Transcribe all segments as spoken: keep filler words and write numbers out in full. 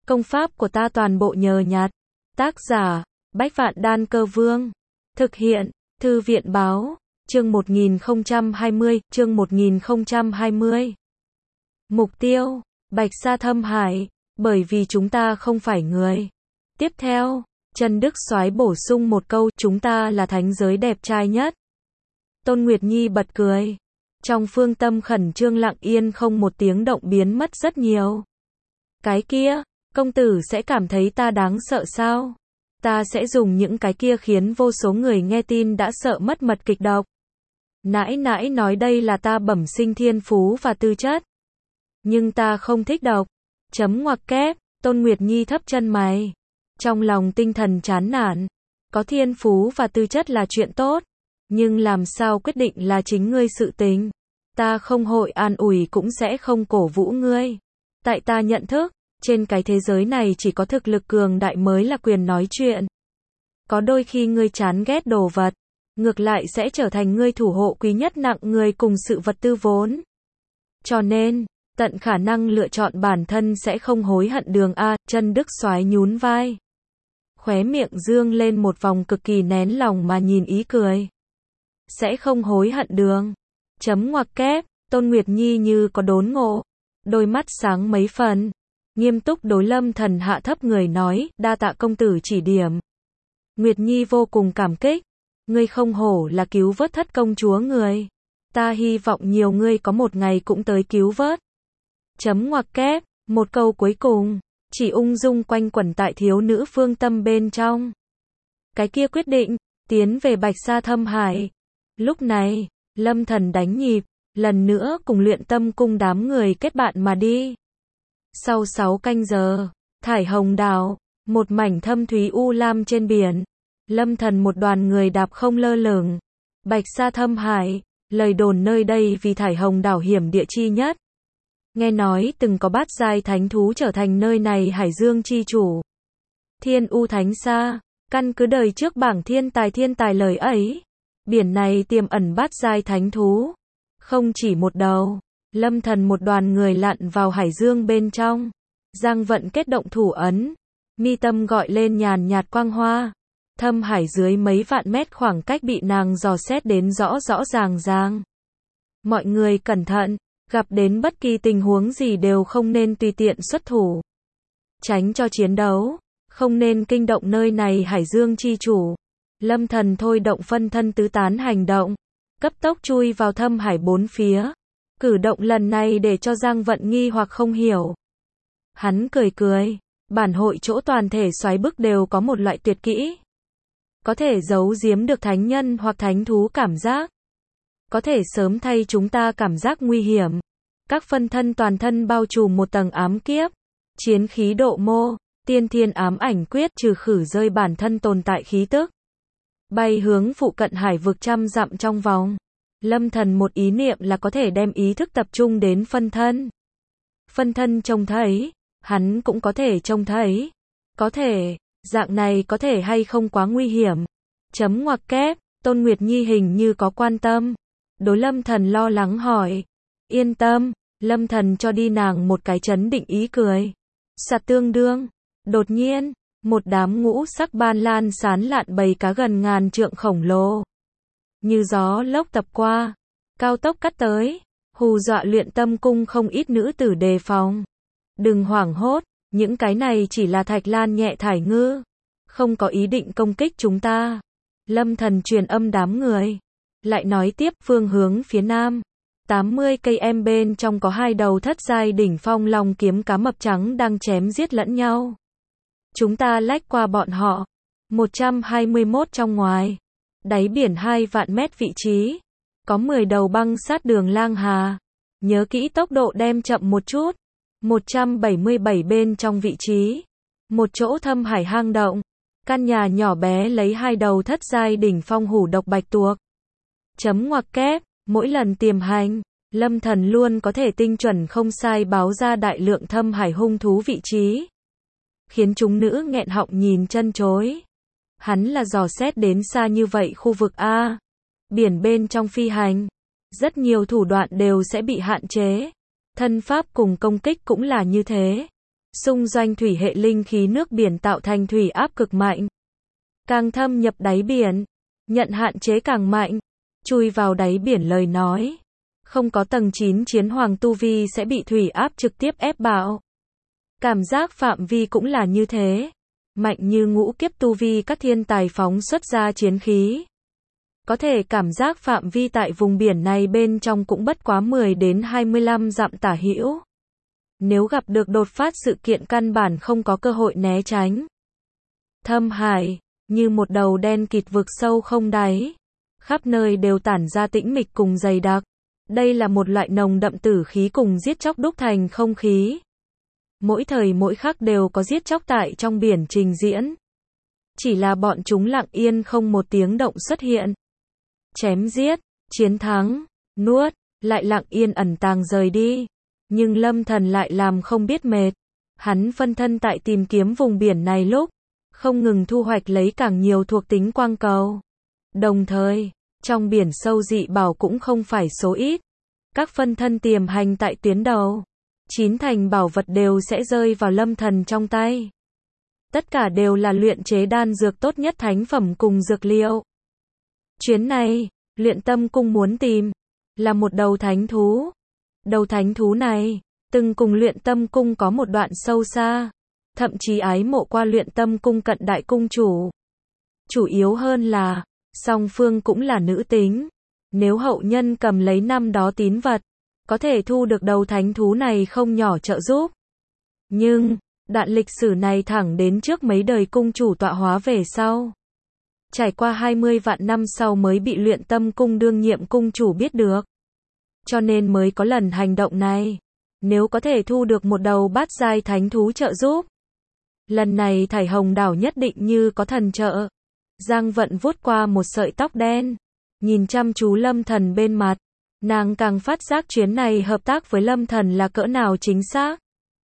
Công pháp của ta toàn bộ nhờ nhặt. Tác giả, Bách Vạn Đan Cơ Vương. Thực hiện, Thư viện Báo, chương một nghìn không trăm hai mươi, chương một nghìn không trăm hai mươi. Mục tiêu, Bạch Sa Thâm Hải, bởi vì chúng ta không phải người. Tiếp theo, Trần Đức Soái bổ sung một câu, chúng ta là thánh giới đẹp trai nhất. Tôn Nguyệt Nhi bật cười. Trong phương tâm khẩn trương lặng yên không một tiếng động biến mất rất nhiều. Cái kia, công tử sẽ cảm thấy ta đáng sợ sao? Ta sẽ dùng những cái kia khiến vô số người nghe tin đã sợ mất mật kịch độc. Nãi nãi nói đây là ta bẩm sinh thiên phú và tư chất. Nhưng ta không thích độc. Chấm ngoặc kép, Tôn Nguyệt Nhi thấp chân mày. Trong lòng tinh thần chán nản. Có thiên phú và tư chất là chuyện tốt. Nhưng làm sao quyết định là chính ngươi sự tình. Ta không hội an ủi cũng sẽ không cổ vũ ngươi. Tại ta nhận thức, trên cái thế giới này chỉ có thực lực cường đại mới là quyền nói chuyện. Có đôi khi ngươi chán ghét đồ vật, ngược lại sẽ trở thành ngươi thủ hộ quý nhất nặng người cùng sự vật tư vốn. Cho nên, tận khả năng lựa chọn bản thân sẽ không hối hận đường A. Trần Đức Soái nhún vai. Khóe miệng dương lên một vòng cực kỳ nén lòng mà nhìn ý cười. Sẽ không hối hận đường. Chấm ngoặc kép, Tôn Nguyệt Nhi như có đốn ngộ. Đôi mắt sáng mấy phần. Nghiêm túc đối Lâm Thần hạ thấp người nói, đa tạ công tử chỉ điểm. Nguyệt Nhi vô cùng cảm kích. Ngươi không hổ là cứu vớt thất công chúa người. Ta hy vọng nhiều ngươi có một ngày cũng tới cứu vớt. Chấm ngoặc kép, một câu cuối cùng, chỉ ung dung quanh quẩn tại thiếu nữ phương tâm bên trong. Cái kia quyết định, tiến về Bạch Sa Thâm Hải. Lúc này, Lâm Thần đánh nhịp, lần nữa cùng Luyện Tâm Cung đám người kết bạn mà đi. Sau sáu canh giờ, Thải Hồng Đảo, một mảnh thâm thúy u lam trên biển. Lâm Thần một đoàn người đạp không lơ lửng. Bạch Sa Thâm Hải, lời đồn nơi đây vì Thải Hồng Đảo hiểm địa chi nhất. Nghe nói từng có bát giai thánh thú trở thành nơi này hải dương chi chủ. Thiên U Thánh Sa, căn cứ đời trước bảng thiên tài thiên tài lời ấy. Biển này tiềm ẩn bát giai thánh thú. Không chỉ một đầu. Lâm Thần một đoàn người lặn vào hải dương bên trong. Giang vận kết động thủ ấn. Mi tâm gọi lên nhàn nhạt quang hoa. Thâm hải dưới mấy vạn mét khoảng cách bị nàng dò xét đến rõ rõ ràng ràng. Mọi người cẩn thận. Gặp đến bất kỳ tình huống gì đều không nên tùy tiện xuất thủ. Tránh cho chiến đấu. Không nên kinh động nơi này hải dương chi chủ. Lâm Thần thôi động phân thân tứ tán hành động. Cấp tốc chui vào thâm hải bốn phía. Cử động lần này để cho Giang Vận nghi hoặc không hiểu. Hắn cười cười. Bản hội chỗ toàn thể xoáy bức đều có một loại tuyệt kỹ. Có thể giấu giếm được thánh nhân hoặc thánh thú cảm giác. Có thể sớm thay chúng ta cảm giác nguy hiểm. Các phân thân toàn thân bao trùm một tầng ám kiếp. Chiến khí độ mô, tiên thiên ám ảnh quyết trừ khử rơi bản thân tồn tại khí tức. Bay hướng phụ cận hải vực trăm dặm trong vòng. Lâm Thần một ý niệm là có thể đem ý thức tập trung đến phân thân. Phân thân trông thấy, hắn cũng có thể trông thấy. Có thể, dạng này có thể hay không quá nguy hiểm. Chấm ngoặc kép, Tôn Nguyệt Nhi hình như có quan tâm. Đối Lâm Thần lo lắng hỏi. Yên tâm, Lâm Thần cho đi nàng một cái chấn định ý cười. Sạt tương đương. Đột nhiên, một đám ngũ sắc ban lan sán lạn bầy cá gần ngàn trượng khổng lồ. Như gió lốc tập qua. Cao tốc cắt tới. Hù dọa Luyện Tâm Cung không ít nữ tử đề phòng. Đừng hoảng hốt, những cái này chỉ là thạch lan nhẹ thải ngư. Không có ý định công kích chúng ta. Lâm Thần truyền âm đám người. Lại nói tiếp phương hướng phía nam. tám mươi cây em bên trong có hai đầu thất giai đỉnh phong long kiếm cá mập trắng đang chém giết lẫn nhau. Chúng ta lách qua bọn họ. một trăm hai mươi mốt trong ngoài. Đáy biển hai vạn mét vị trí. Có mười đầu băng sát đường lang hà. Nhớ kỹ tốc độ đem chậm một chút. một trăm bảy mươi bảy bên trong vị trí. Một chỗ thâm hải hang động. Căn nhà nhỏ bé lấy hai đầu thất giai đỉnh phong hủ độc bạch tuộc. Chấm ngoặc kép, mỗi lần tiềm hành, Lâm Thần luôn có thể tinh chuẩn không sai báo ra đại lượng thâm hải hung thú vị trí. Khiến chúng nữ nghẹn họng nhìn chân chối. Hắn là dò xét đến xa như vậy khu vực A. Biển bên trong phi hành. Rất nhiều thủ đoạn đều sẽ bị hạn chế. Thân pháp cùng công kích cũng là như thế. xung doanh thủy hệ linh khí nước biển tạo thành thủy áp cực mạnh. Càng thâm nhập đáy biển, nhận hạn chế càng mạnh. Chui vào đáy biển lời nói, không có tầng chín chiến hoàng tu vi sẽ bị thủy áp trực tiếp ép bạo. Cảm giác phạm vi cũng là như thế. Mạnh như ngũ kiếp tu vi các thiên tài phóng xuất ra chiến khí. Có thể cảm giác phạm vi tại vùng biển này bên trong cũng bất quá mười đến hai mươi lăm dặm tả hữu. Nếu gặp được đột phát sự kiện căn bản không có cơ hội né tránh. Thâm hải, như một đầu đen kịt vực sâu không đáy. Khắp nơi đều tản ra tĩnh mịch cùng dày đặc. Đây là một loại nồng đậm tử khí cùng giết chóc đúc thành không khí. Mỗi thời mỗi khắc đều có giết chóc tại trong biển trình diễn. Chỉ là bọn chúng lặng yên không một tiếng động xuất hiện. Chém giết, chiến thắng, nuốt, lại lặng yên ẩn tàng rời đi. Nhưng Lâm Thần lại làm không biết mệt. Hắn phân thân tại tìm kiếm vùng biển này lúc, không ngừng thu hoạch lấy càng nhiều thuộc tính quang cầu. Đồng thời, trong biển sâu dị bảo cũng không phải số ít. Các phân thân tiềm hành tại tuyến đầu. Chín thành bảo vật đều sẽ rơi vào Lâm Thần trong tay. Tất cả đều là luyện chế đan dược tốt nhất thánh phẩm cùng dược liệu. Chuyến này, Luyện Tâm Cung muốn tìm là một đầu thánh thú. Đầu thánh thú này từng cùng Luyện Tâm Cung có một đoạn sâu xa, thậm chí ái mộ qua Luyện Tâm Cung cận đại cung chủ. Chủ yếu hơn là song phương cũng là nữ tính. Nếu hậu nhân cầm lấy năm đó tín vật, có thể thu được đầu thánh thú này không nhỏ trợ giúp. Nhưng, đoạn lịch sử này thẳng đến trước mấy đời cung chủ tọa hóa về sau. Trải qua hai mươi vạn năm sau mới bị Luyện Tâm Cung đương nhiệm cung chủ biết được. Cho nên mới có lần hành động này. Nếu có thể thu được một đầu bát giai thánh thú trợ giúp. Lần này Thải Hồng Đảo nhất định như có thần trợ. Giang Vận vuốt qua một sợi tóc đen. Nhìn chăm chú Lâm Thần bên mặt. Nàng càng phát giác chuyến này hợp tác với Lâm Thần là cỡ nào chính xác.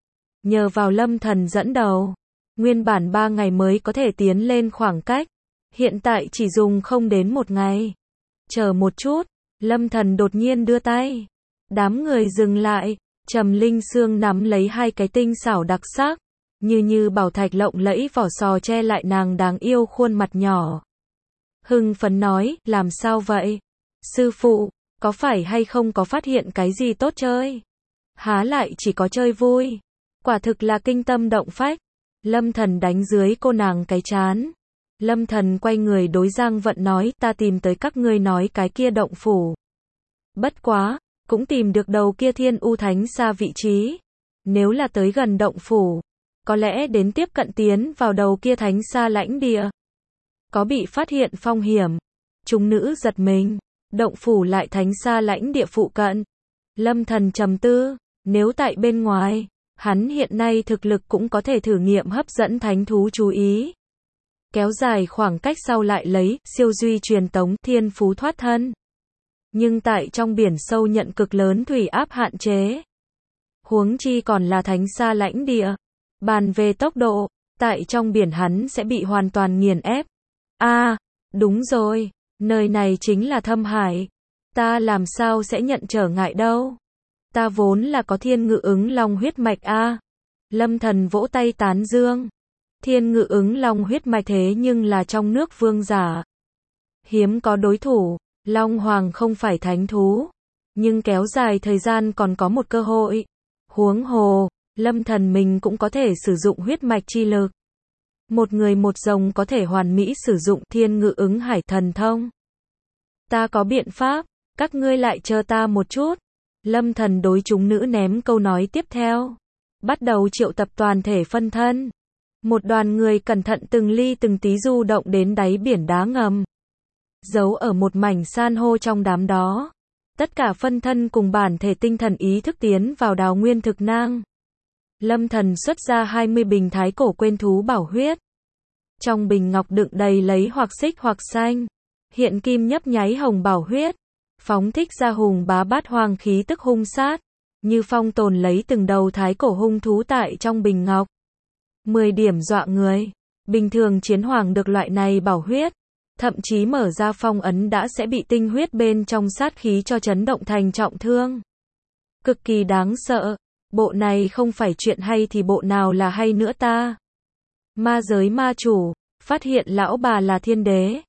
Nhờ vào Lâm Thần dẫn đầu, nguyên bản ba ngày mới có thể tiến lên khoảng cách. Hiện tại chỉ dùng không đến một ngày. Chờ một chút, Lâm Thần đột nhiên đưa tay. Đám người dừng lại, Trầm Linh Sương nắm lấy hai cái tinh xảo đặc sắc. Như như bảo thạch lộng lẫy vỏ sò che lại nàng đáng yêu khuôn mặt nhỏ. Hưng phấn nói, làm sao vậy? Sư phụ, có phải hay không có phát hiện cái gì tốt chơi? Há lại chỉ có chơi vui. Quả thực là kinh tâm động phách. Lâm Thần đánh dưới cô nàng cái chán. Lâm Thần quay người đối Giang Vận nói, ta tìm tới các ngươi nói cái kia động phủ. Bất quá, cũng tìm được đầu kia Thiên U Thánh Sa vị trí. Nếu là tới gần động phủ, có lẽ đến tiếp cận tiến vào đầu kia Thánh Sa lãnh địa. Có bị phát hiện phong hiểm. Chúng nữ giật mình. Động phủ lại Thánh Sa lãnh địa phụ cận. Lâm Thần trầm tư, nếu tại bên ngoài, hắn hiện nay thực lực cũng có thể thử nghiệm hấp dẫn thánh thú chú ý. Kéo dài khoảng cách sau lại lấy siêu duy truyền tống thiên phú thoát thân. Nhưng tại trong biển sâu nhận cực lớn thủy áp hạn chế. Huống chi còn là Thánh Sa lãnh địa. Bàn về tốc độ, tại trong biển hắn sẽ bị hoàn toàn nghiền ép. A, à, đúng rồi, nơi này chính là Thâm Hải. Ta làm sao sẽ nhận trở ngại đâu. Ta vốn là có Thiên Ngự Ứng Long huyết mạch a. À. Lâm Thần vỗ tay tán dương. Thiên Ngự Ứng Long huyết mạch thế nhưng là trong nước vương giả. Hiếm có đối thủ, Long Hoàng không phải thánh thú. Nhưng kéo dài thời gian còn có một cơ hội. Huống hồ, Lâm Thần mình cũng có thể sử dụng huyết mạch chi lực. Một người một rồng có thể hoàn mỹ sử dụng Thiên Ngự Ứng Hải thần thông. Ta có biện pháp, các ngươi lại chờ ta một chút. Lâm Thần đối chúng nữ ném câu nói tiếp theo. Bắt đầu triệu tập toàn thể phân thân. Một đoàn người cẩn thận từng ly từng tí du động đến đáy biển đá ngầm. Giấu ở một mảnh san hô trong đám đó. Tất cả phân thân cùng bản thể tinh thần ý thức tiến vào đào nguyên thực nang. Lâm Thần xuất ra hai mươi bình thái cổ quên thú bảo huyết. Trong bình ngọc đựng đầy lấy hoặc xích hoặc xanh. Hiện kim nhấp nháy hồng bảo huyết. Phóng thích ra hùng bá bát hoang khí tức hung sát. Như phong tồn lấy từng đầu thái cổ hung thú tại trong bình ngọc. mười điểm dọa người. Bình thường chiến hoàng được loại này bảo huyết. Thậm chí mở ra phong ấn đã sẽ bị tinh huyết bên trong sát khí cho chấn động thành trọng thương. Cực kỳ đáng sợ. Bộ này không phải chuyện hay thì bộ nào là hay nữa ta? Ma giới ma chủ, phát hiện lão bà là thiên đế.